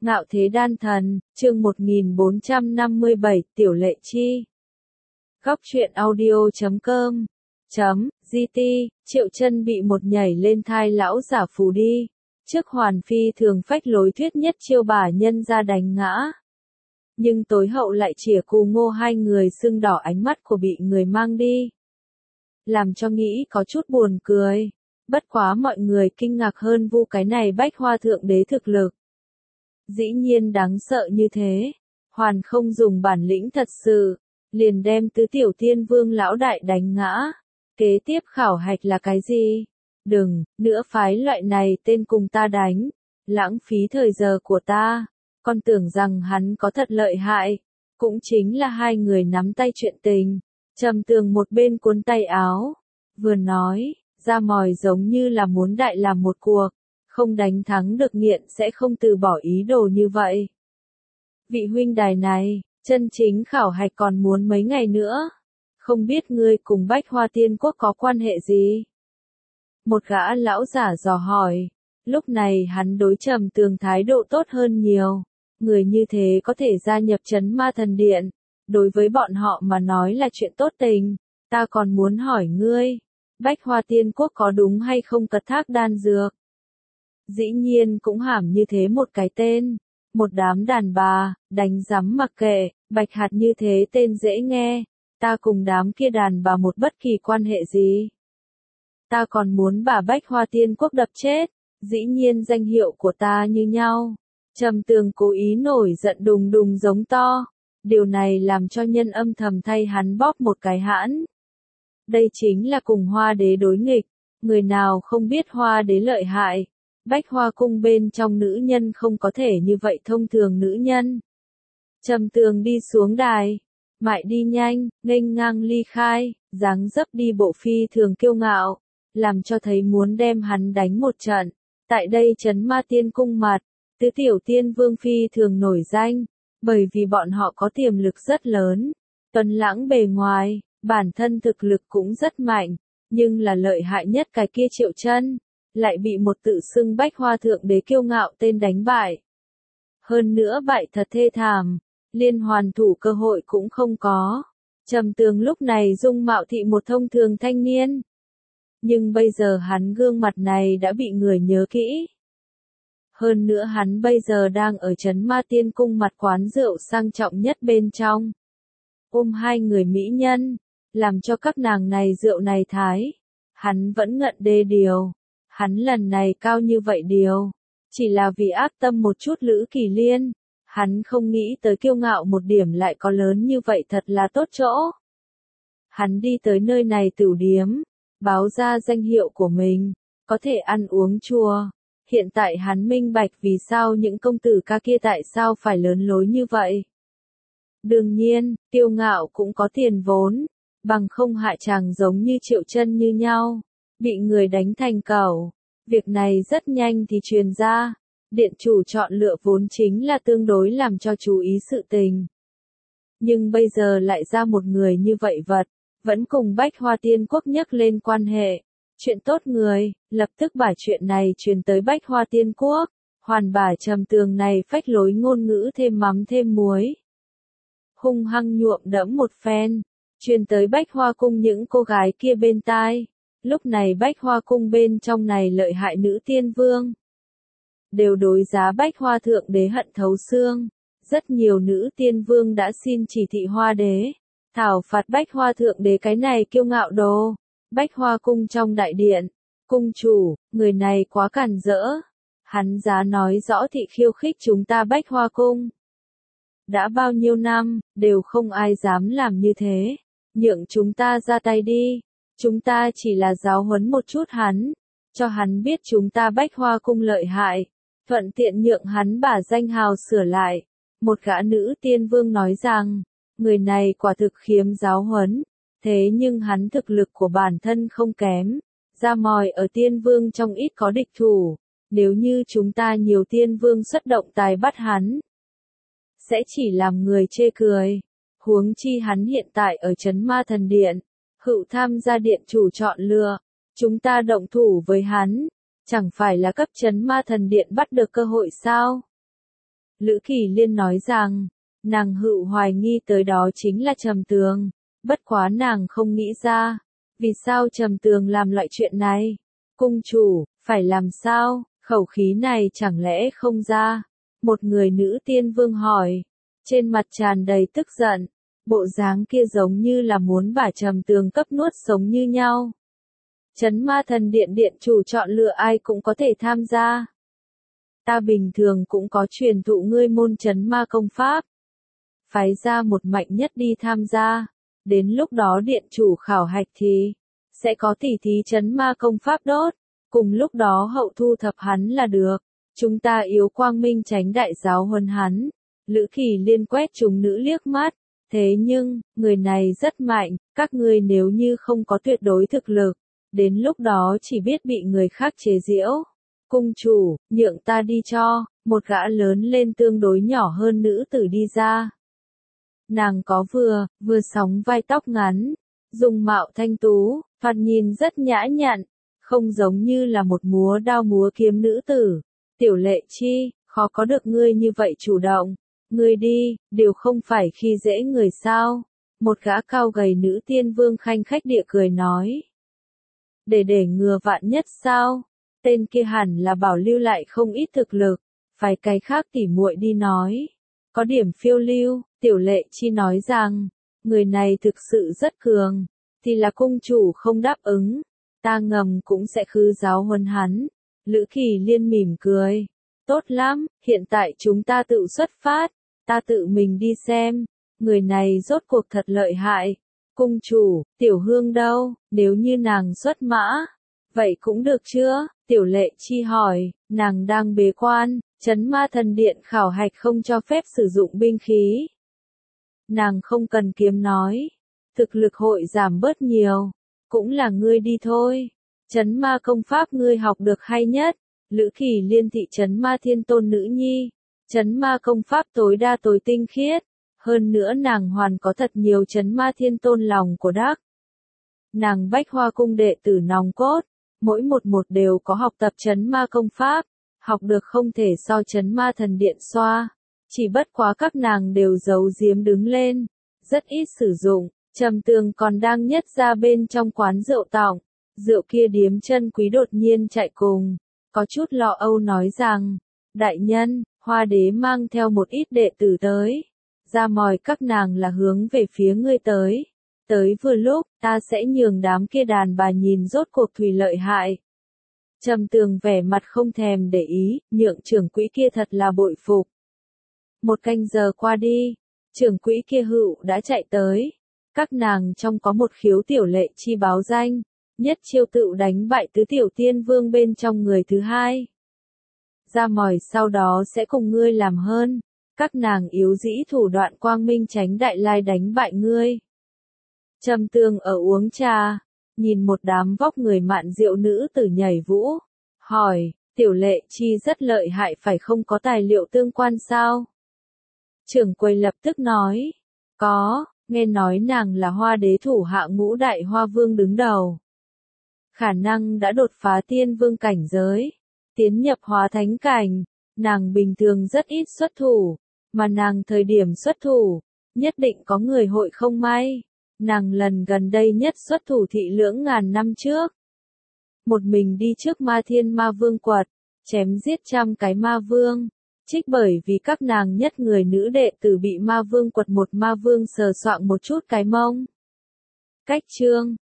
Ngạo thế đan thần, chương 1457, Tiểu Lệ Chi. Góc truyện audio.com .gt, Triệu Chân bị một nhảy lên thai lão giả phù đi. Trước Hoàn Phi thường phách lối thuyết nhất chiêu bả nhân ra đánh ngã. Nhưng tối hậu lại chỉa cù ngô hai người sưng đỏ ánh mắt của bị người mang đi. Làm cho nghĩ có chút buồn cười. Bất quá mọi người kinh ngạc hơn vu cái này Bách Hoa Thượng Đế thực lực. Dĩ nhiên đáng sợ như thế, hoàn không dùng bản lĩnh thật sự, liền đem tứ tiểu thiên vương lão đại đánh ngã. Kế tiếp khảo hạch là cái gì? Đừng, nữa phái loại này tên cùng ta đánh, lãng phí thời giờ của ta, con tưởng rằng hắn có thật lợi hại, cũng chính là hai người nắm tay chuyện tình. Trầm Tường một bên cuốn tay áo, vừa nói, ra mòi giống như là muốn đại làm một cuộc. Không đánh thắng được nghiện sẽ không từ bỏ ý đồ như vậy. Vị huynh đài này, chân chính khảo hạch còn muốn mấy ngày nữa. Không biết ngươi cùng Bách Hoa Tiên Quốc có quan hệ gì? Một gã lão giả dò hỏi. Lúc này hắn đối Trầm Tường thái độ tốt hơn nhiều. Người như thế có thể gia nhập Trấn Ma Thần Điện. Đối với bọn họ mà nói là chuyện tốt tình. Ta còn muốn hỏi ngươi, Bách Hoa Tiên Quốc có đúng hay không cật thác đan dược? Dĩ nhiên cũng hàm như thế một cái tên, một đám đàn bà, đánh rắm mặc kệ, Bạch Hạt như thế tên dễ nghe, ta cùng đám kia đàn bà một bất kỳ quan hệ gì. Ta còn muốn bà Bách Hoa Tiên Quốc đập chết, dĩ nhiên danh hiệu của ta như nhau. Trầm Tường cố ý nổi giận đùng đùng giống to, điều này làm cho nhân âm thầm thay hắn bóp một cái hãn. Đây chính là cùng Hoa Đế đối nghịch, người nào không biết Hoa Đế lợi hại. Bách Hoa cung bên trong nữ nhân không có thể như vậy thông thường nữ nhân. Trầm Tường đi xuống đài, mại đi nhanh, nghênh ngang ly khai, dáng dấp đi bộ phi thường kiêu ngạo, làm cho thấy muốn đem hắn đánh một trận. Tại đây Trấn Ma Tiên cung mặt, tứ tiểu tiên vương phi thường nổi danh, bởi vì bọn họ có tiềm lực rất lớn, tuấn lãng bề ngoài, bản thân thực lực cũng rất mạnh, nhưng là lợi hại nhất cái kia Triệu Chân. Lại bị một tự xưng Bách Hoa Thượng Đế kiêu ngạo tên đánh bại. Hơn nữa bại thật thê thảm, liên hoàn thủ cơ hội cũng không có. Trầm Tường lúc này dung mạo thị một thông thường thanh niên. Nhưng bây giờ hắn gương mặt này đã bị người nhớ kỹ. Hơn nữa hắn bây giờ đang ở Trấn Ma Tiên cung mặt quán rượu sang trọng nhất bên trong. Ôm hai người mỹ nhân, làm cho các nàng này rượu này thái. Hắn vẫn ngận đê điều. Hắn lần này cao như vậy điều, chỉ là vì ác tâm một chút Lữ Kỳ Liên, hắn không nghĩ tới kiêu ngạo một điểm lại có lớn như vậy thật là tốt chỗ. Hắn đi tới nơi này tửu điếm, báo ra danh hiệu của mình, có thể ăn uống chùa. Hiện tại hắn minh bạch vì sao những công tử ca kia tại sao phải lớn lối như vậy. Đương nhiên, kiêu ngạo cũng có tiền vốn, bằng không hại chàng giống như Triệu Chân như nhau. Bị người đánh thành cẩu. Việc này rất nhanh thì truyền ra. Điện chủ chọn lựa vốn chính là tương đối làm cho chú ý sự tình. Nhưng bây giờ lại ra một người như vậy vật, vẫn cùng Bách Hoa Tiên Quốc nhắc lên quan hệ. Chuyện tốt người, lập tức bả chuyện này truyền tới Bách Hoa Tiên Quốc. Hoàn bả Trầm Tường này phách lối ngôn ngữ thêm mắm thêm muối. Hung hăng nhuộm đẫm một phen, truyền tới Bách Hoa cung những cô gái kia bên tai. Lúc này Bách Hoa cung bên trong này lợi hại nữ tiên vương. Đều đối giá Bách Hoa Thượng Đế hận thấu xương. Rất nhiều nữ tiên vương đã xin chỉ thị Hoa Đế. Thảo phạt Bách Hoa Thượng Đế cái này kiêu ngạo đồ. Bách Hoa cung trong đại điện. Cung chủ, người này quá cản rỡ. Hắn giá nói rõ thị khiêu khích chúng ta Bách Hoa cung. Đã bao nhiêu năm, đều không ai dám làm như thế. Nhượng chúng ta ra tay đi. Chúng ta chỉ là giáo huấn một chút hắn, cho hắn biết chúng ta Bách Hoa cung lợi hại, thuận tiện nhượng hắn bả danh hào sửa lại. Một gã nữ tiên vương nói rằng, người này quả thực khiếm giáo huấn, thế nhưng hắn thực lực của bản thân không kém, ra mòi ở tiên vương trong ít có địch thủ, nếu như chúng ta nhiều tiên vương xuất động tài bắt hắn, sẽ chỉ làm người chê cười, huống chi hắn hiện tại ở Trấn Ma Thần Điện. Hữu tham gia điện chủ chọn lựa, chúng ta động thủ với hắn, chẳng phải là cấp Trấn Ma Thần Điện bắt được cơ hội sao? Lữ Kỳ Liên nói rằng, nàng hữu hoài nghi tới đó chính là Trầm Tường, bất quá nàng không nghĩ ra, vì sao Trầm Tường làm loại chuyện này. Cung chủ, phải làm sao, khẩu khí này chẳng lẽ không ra? Một người nữ tiên vương hỏi, trên mặt tràn đầy tức giận, bộ dáng kia giống như là muốn bà Trầm Tường cấp nuốt sống như nhau. Chấn Ma Thần Điện điện chủ chọn lựa ai cũng có thể tham gia. Ta bình thường cũng có truyền thụ ngươi môn chấn ma công pháp. Phái ra một mạnh nhất đi tham gia. Đến lúc đó điện chủ khảo hạch thì sẽ có tỉ thí chấn ma công pháp đốt. Cùng lúc đó hậu thu thập hắn là được. Chúng ta yếu quang minh tránh đại giáo huấn hắn. Lữ Kỳ Liên quét chúng nữ liếc mắt. Thế nhưng, người này rất mạnh, các ngươi nếu như không có tuyệt đối thực lực, đến lúc đó chỉ biết bị người khác chế giễu. Cung chủ, nhượng ta đi cho, một gã lớn lên tương đối nhỏ hơn nữ tử đi ra. Nàng có vừa sóng vai tóc ngắn, dung mạo thanh tú, thoạt nhìn rất nhã nhặn, không giống như là một múa đao múa kiếm nữ tử. Tiểu Lệ Chi, khó có được ngươi như vậy chủ động. Ngươi đi, đều không phải khi dễ người sao. Một gã cao gầy nữ tiên vương khanh khách địa cười nói. Để ngừa vạn nhất sao? Tên kia hẳn là bảo lưu lại không ít thực lực, phải cái khác tỉ muội đi nói. Có điểm phiêu lưu, Tiểu Lệ Chi nói rằng, người này thực sự rất cường, thì là cung chủ không đáp ứng, ta ngầm cũng sẽ khứ giáo huấn hắn. Lữ Kỳ Liên mỉm cười, tốt lắm, hiện tại chúng ta tự xuất phát, ta tự mình đi xem, người này rốt cuộc thật lợi hại. Cung chủ, Tiểu Hương đâu, nếu như nàng xuất mã, vậy cũng được chưa? Tiểu Lệ Chi hỏi, nàng đang bế quan, Chấn Ma Thần Điện khảo hạch không cho phép sử dụng binh khí. Nàng không cần kiếm nói, thực lực hội giảm bớt nhiều, cũng là ngươi đi thôi. Chấn ma công pháp ngươi học được hay nhất, Lữ Kỳ Liên thị Chấn Ma Thiên Tôn nữ nhi, chấn ma công pháp tối đa tối tinh khiết, hơn nữa nàng hoàn có thật nhiều Chấn Ma Thiên Tôn lòng của đắc. Nàng Bách Hoa cung đệ tử nòng cốt, mỗi một đều có học tập chấn ma công pháp, học được không thể so Chấn Ma Thần Điện xoa, chỉ bất quá các nàng đều giấu giếm đứng lên, rất ít sử dụng. Trầm Tường còn đang nhất ra bên trong quán rượu tỏng, rượu kia điếm chân quý đột nhiên chạy cùng, có chút lo âu nói rằng, đại nhân, Hoa đế mang theo một ít đệ tử tới, ra mòi các nàng là hướng về phía ngươi tới. Tới vừa lúc, ta sẽ nhường đám kia đàn bà nhìn rốt cuộc thùy lợi hại. Trầm Tường vẻ mặt không thèm để ý, nhượng trưởng quỹ kia thật là bội phục. Một canh giờ qua đi, trưởng quỹ kia hữu đã chạy tới. Các nàng trong có một khiếu Tiểu Lệ Chi báo danh, nhất chiêu tự đánh bại tứ tiểu tiên vương bên trong người thứ hai. Ra mòi sau đó sẽ cùng ngươi làm hơn, các nàng yếu dĩ thủ đoạn quang minh tránh đại lai đánh bại ngươi. Trầm Tường ở uống trà, nhìn một đám vóc người mạn diệu nữ tử nhảy vũ, hỏi, Tiểu Lệ Chi rất lợi hại phải không, có tài liệu tương quan sao? Trưởng quầy lập tức nói, có, nghe nói nàng là Hoa đế thủ hạ ngũ đại hoa vương đứng đầu. Khả năng đã đột phá tiên vương cảnh giới, tiến nhập hóa thánh cảnh, nàng bình thường rất ít xuất thủ, mà nàng thời điểm xuất thủ, nhất định có người hội không may. Nàng lần gần đây nhất xuất thủ thị lưỡng ngàn năm trước. Một mình đi trước Ma Thiên Ma Vương quật, chém giết trăm cái ma vương. Trích bởi vì các nàng nhất người nữ đệ tử bị ma vương quật một ma vương sờ soạng một chút cái mông. Cách chương